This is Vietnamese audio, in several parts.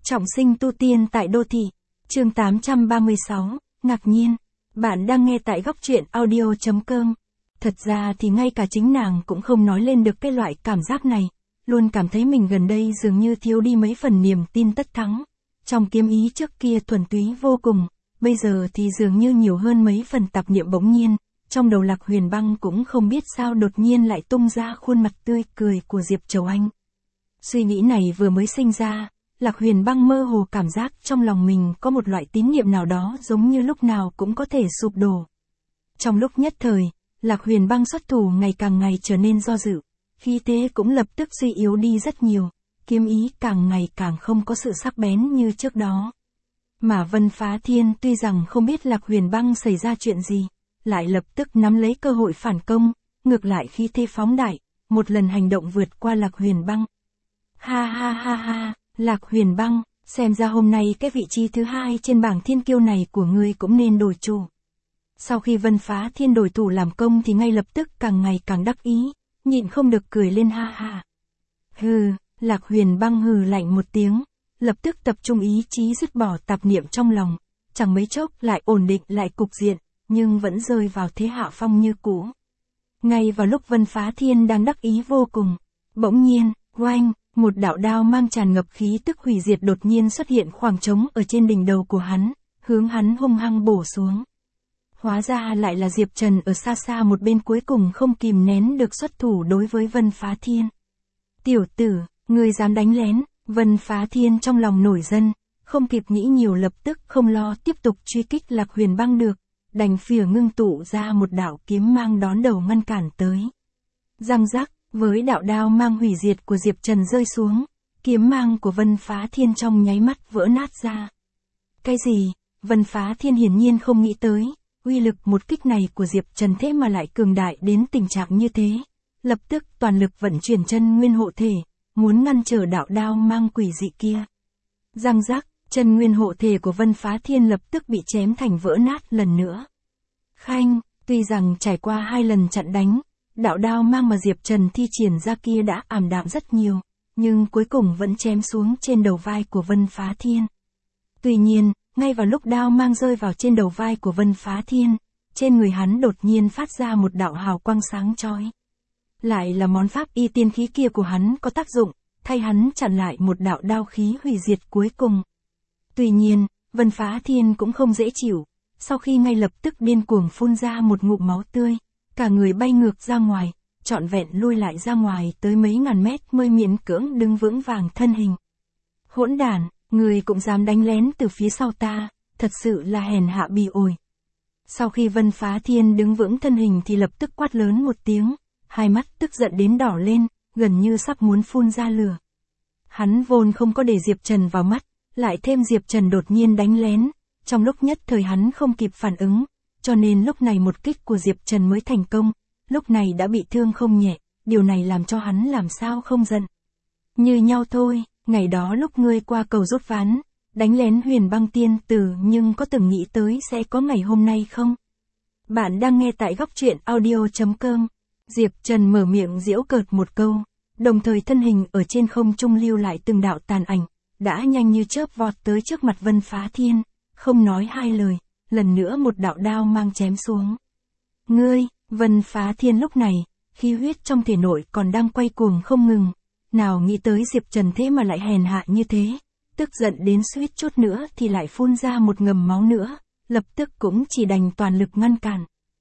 Trọng sinh tu tiên tại đô thị. Chương 836, ngạc nhiên. Bạn đang nghe tại góc truyện audio.com. Thật ra thì ngay cả chính nàng cũng không nói lên được cái loại cảm giác này. Luôn cảm thấy mình gần đây dường như thiếu đi mấy phần niềm tin tất thắng. Trong kiếm ý trước kia thuần túy vô cùng, bây giờ thì dường như nhiều hơn mấy phần tạp niệm bỗng nhiên. Trong đầu Lạc Huyền Băng cũng không biết sao đột nhiên lại tung ra khuôn mặt tươi cười của Diệp Trầu Anh. Suy nghĩ này vừa mới sinh ra, Lạc Huyền Băng mơ hồ cảm giác trong lòng mình có một loại tín niệm nào đó giống như lúc nào cũng có thể sụp đổ. Trong lúc nhất thời, Lạc Huyền Băng xuất thủ ngày trở nên do dự, khí thế cũng lập tức suy yếu đi rất nhiều, kiếm ý càng ngày càng không có sự sắc bén như trước đó. Mà Vân Phá Thiên tuy rằng không biết Lạc Huyền Băng xảy ra chuyện gì, lại lập tức nắm lấy cơ hội phản công, ngược lại khí thế phóng đại, một lần hành động vượt qua Lạc Huyền Băng. Ha ha ha ha, Lạc Huyền Băng, xem ra hôm nay cái vị trí thứ hai trên bảng thiên kiêu này của ngươi cũng nên đổi chủ. Sau khi Vân Phá Thiên đổi thủ làm công thì ngay lập tức càng ngày càng đắc ý, nhịn không được cười lên ha ha. Hừ, Lạc Huyền Băng hừ lạnh một tiếng, lập tức tập trung ý chí dứt bỏ tạp niệm trong lòng, chẳng mấy chốc lại ổn định lại cục diện, nhưng vẫn rơi vào thế hạ phong như cũ. Ngay vào lúc Vân Phá Thiên đang đắc ý vô cùng, bỗng nhiên, oanh, một đạo đao mang tràn ngập khí tức hủy diệt đột nhiên xuất hiện khoảng trống ở trên đỉnh đầu của hắn, hướng hắn hung hăng bổ xuống. Hóa ra lại là Diệp Trần ở xa xa một bên cuối cùng không kìm nén được xuất thủ đối với Vân Phá Thiên. Tiểu tử, ngươi dám đánh lén, Vân Phá Thiên trong lòng nổi giận, không kịp nghĩ nhiều lập tức không lo tiếp tục truy kích Lạc Huyền Băng được, đành phìa ngưng tụ ra một đạo kiếm mang đón đầu ngăn cản tới. Răng rắc, với đạo đao mang hủy diệt của Diệp Trần rơi xuống, kiếm mang của Vân Phá Thiên trong nháy mắt vỡ nát ra. Cái gì? Vân Phá Thiên hiển nhiên không nghĩ tới, uy lực một kích này của Diệp Trần thế mà lại cường đại đến tình trạng như thế. Lập tức toàn lực vận chuyển chân nguyên hộ thể, muốn ngăn trở đạo đao mang quỷ dị kia. Răng rắc, chân nguyên hộ thể của Vân Phá Thiên lập tức bị chém thành vỡ nát lần nữa. Khanh, tuy rằng trải qua 2 lần chặn đánh, đạo đao mang mà Diệp Trần thi triển ra kia đã ảm đạm rất nhiều, nhưng cuối cùng vẫn chém xuống trên đầu vai của Vân Phá Thiên. Tuy nhiên, ngay vào lúc đao mang rơi vào trên đầu vai của Vân Phá Thiên, trên người hắn đột nhiên phát ra một đạo hào quang sáng chói. Lại là món pháp y tiên khí kia của hắn có tác dụng, thay hắn chặn lại một đạo đao khí hủy diệt cuối cùng. Tuy nhiên, Vân Phá Thiên cũng không dễ chịu, sau khi ngay lập tức điên cuồng phun ra một ngụm máu tươi, cả người bay ngược ra ngoài, trọn vẹn lui lại ra ngoài tới mấy ngàn mét mới miễn cưỡng đứng vững vàng thân hình. Hỗn đản, người cũng dám đánh lén từ phía sau ta, thật sự là hèn hạ bỉ ổi. Sau khi Vân Phá Thiên đứng vững thân hình thì lập tức quát lớn một tiếng, hai mắt tức giận đến đỏ lên, gần như sắp muốn phun ra lửa. Hắn vốn không có để Diệp Trần vào mắt, lại thêm Diệp Trần đột nhiên đánh lén, trong lúc nhất thời hắn không kịp phản ứng, cho nên lúc này một kích của Diệp Trần mới thành công, lúc này đã bị thương không nhẹ, điều này làm cho hắn làm sao không giận. Như nhau thôi, ngày đó lúc ngươi qua cầu rút ván, đánh lén Huyền Băng tiên tử nhưng có từng nghĩ tới sẽ có ngày hôm nay không? Bạn đang nghe tại góc truyện audio.com. Diệp Trần mở miệng giễu cợt một câu, đồng thời thân hình ở trên không trung lưu lại từng đạo tàn ảnh, đã nhanh như chớp vọt tới trước mặt Vân Phá Thiên, không nói hai lời, lần nữa một đạo đao mang chém xuống. Ngươi, Vân Phá Thiên lúc này, khí huyết trong thể nội còn đang quay cuồng không ngừng, nào nghĩ tới Diệp Trần thế mà lại hèn hạ như thế, tức giận đến suýt chút nữa thì lại phun ra một ngầm máu nữa, lập tức cũng chỉ đành toàn lực ngăn cản.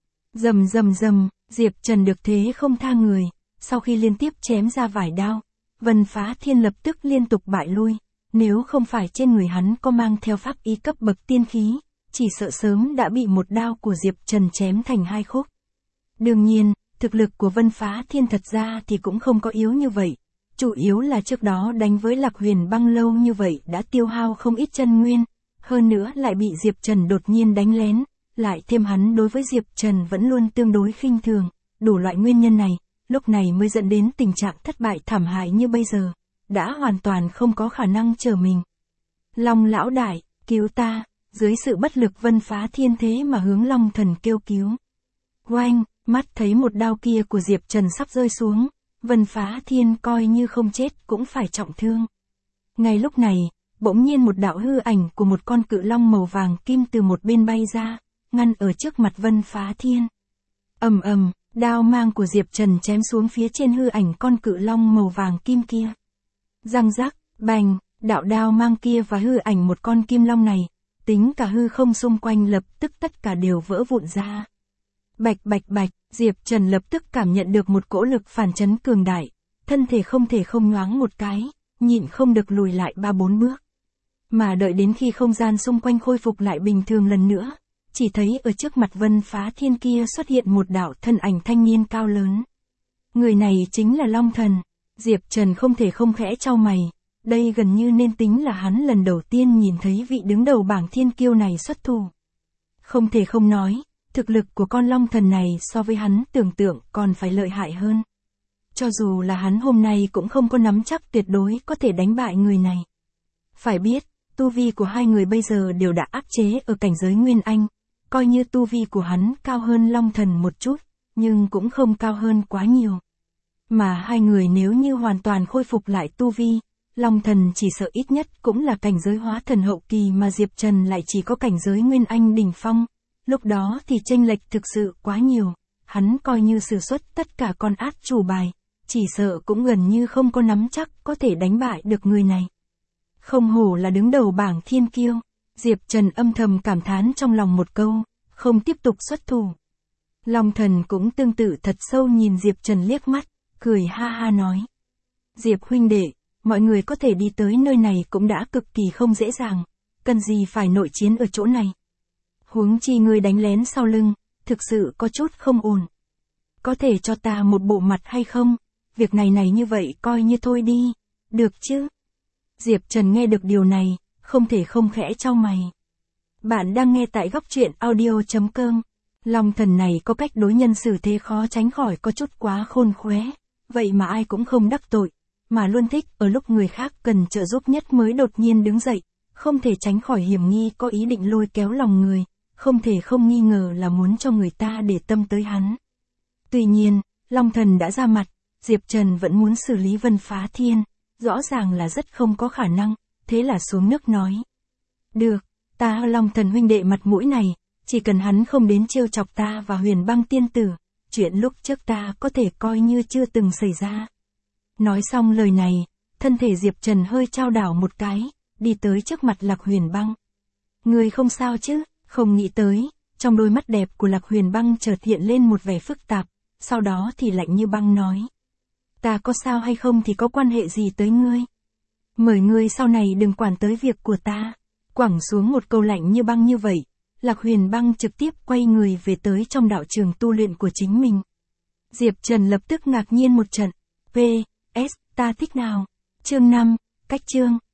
Rầm rầm rầm, Diệp Trần được thế không tha người, sau khi liên tiếp chém ra vài đao, Vân Phá Thiên lập tức liên tục bại lui, nếu không phải trên người hắn có mang theo pháp y cấp bậc tiên khí, chỉ sợ sớm đã bị một đao của Diệp Trần chém thành 2 khúc. Đương nhiên, thực lực của Vân Phá Thiên thật ra thì cũng không có yếu như vậy, chủ yếu là trước đó đánh với Lạc Huyền Băng lâu như vậy đã tiêu hao không ít chân nguyên, hơn nữa lại bị Diệp Trần đột nhiên đánh lén, lại thêm hắn đối với Diệp Trần vẫn luôn tương đối khinh thường, đủ loại nguyên nhân này, lúc này mới dẫn đến tình trạng thất bại thảm hại như bây giờ, đã hoàn toàn không có khả năng trở mình. Long lão đại, cứu ta, dưới sự bất lực Vân Phá Thiên thế mà hướng Long Thần kêu cứu. Oanh, mắt thấy một đao kia của Diệp Trần sắp rơi xuống, Vân Phá Thiên coi như không chết cũng phải trọng thương. Ngay lúc này, bỗng nhiên một đạo hư ảnh của một con cự long màu vàng kim từ một bên bay ra, ngăn ở trước mặt Vân Phá Thiên. Ầm ầm, đao mang của Diệp Trần chém xuống phía trên hư ảnh con cự long màu vàng kim kia. Răng rắc, bành, đạo đao mang kia và hư ảnh một con kim long này, tính cả hư không xung quanh lập tức tất cả đều vỡ vụn ra. Bạch bạch bạch, Diệp Trần lập tức cảm nhận được một cỗ lực phản chấn cường đại, thân thể không thể không nhoáng một cái, nhịn không được lùi lại 3-4 bước. Mà đợi đến khi không gian xung quanh khôi phục lại bình thường lần nữa, chỉ thấy ở trước mặt Vân Phá Thiên kia xuất hiện một đạo thân ảnh thanh niên cao lớn. Người này chính là Long Thần. Diệp Trần không thể không khẽ chau mày, đây gần như nên tính là hắn lần đầu tiên nhìn thấy vị đứng đầu bảng thiên kiêu này xuất thủ. Không thể không nói, thực lực của con Long Thần này so với hắn tưởng tượng còn phải lợi hại hơn. Cho dù là hắn hôm nay cũng không có nắm chắc tuyệt đối có thể đánh bại người này. Phải biết, tu vi của hai người bây giờ đều đã áp chế ở cảnh giới Nguyên Anh, coi như tu vi của hắn cao hơn Long Thần một chút, nhưng cũng không cao hơn quá nhiều. Mà hai người nếu như hoàn toàn khôi phục lại tu vi, Long Thần chỉ sợ ít nhất cũng là cảnh giới hóa thần hậu kỳ mà Diệp Trần lại chỉ có cảnh giới Nguyên Anh đỉnh phong. Lúc đó thì chênh lệch thực sự quá nhiều, hắn coi như sử xuất tất cả con át chủ bài, chỉ sợ cũng gần như không có nắm chắc có thể đánh bại được người này. Không hổ là đứng đầu bảng thiên kiêu, Diệp Trần âm thầm cảm thán trong lòng một câu, không tiếp tục xuất thủ. Long Thần cũng tương tự thật sâu nhìn Diệp Trần liếc mắt, cười ha ha nói. Diệp huynh đệ, mọi người có thể đi tới nơi này cũng đã cực kỳ không dễ dàng, cần gì phải nội chiến ở chỗ này. Huống chi ngươi đánh lén sau lưng, thực sự có chút không ổn. Có thể cho ta một bộ mặt hay không? Việc này như vậy coi như thôi đi, được chứ? Diệp Trần nghe được điều này, không thể không khẽ chau mày. Bạn đang nghe tại góc truyện audio.com. Long Thần này có cách đối nhân xử thế khó tránh khỏi có chút quá khôn khuế, vậy mà ai cũng không đắc tội, mà luôn thích ở lúc người khác cần trợ giúp nhất mới đột nhiên đứng dậy, không thể tránh khỏi hiểm nghi có ý định lôi kéo lòng người, không thể không nghi ngờ là muốn cho người ta để tâm tới hắn. Tuy nhiên, Long Thần đã ra mặt, Diệp Trần vẫn muốn xử lý Vân Phá Thiên, rõ ràng là rất không có khả năng, thế là xuống nước nói. Được, ta Long Thần huynh đệ mặt mũi này, chỉ cần hắn không đến trêu chọc ta và Huyền Băng tiên tử, chuyện lúc trước ta có thể coi như chưa từng xảy ra. Nói xong lời này, thân thể Diệp Trần hơi chao đảo một cái, đi tới trước mặt Lạc Huyền Băng. Người không sao chứ? Không nghĩ tới, trong đôi mắt đẹp của Lạc Huyền Băng chợt hiện lên một vẻ phức tạp, sau đó thì lạnh như băng nói. Ta có sao hay không thì có quan hệ gì tới ngươi? Mời ngươi sau này đừng quản tới việc của ta. Quẳng xuống một câu lạnh như băng như vậy, Lạc Huyền Băng trực tiếp quay người về tới trong đạo trường tu luyện của chính mình. Diệp Trần lập tức ngạc nhiên một trận. PS, ta thích nào? Chương 5, cách chương.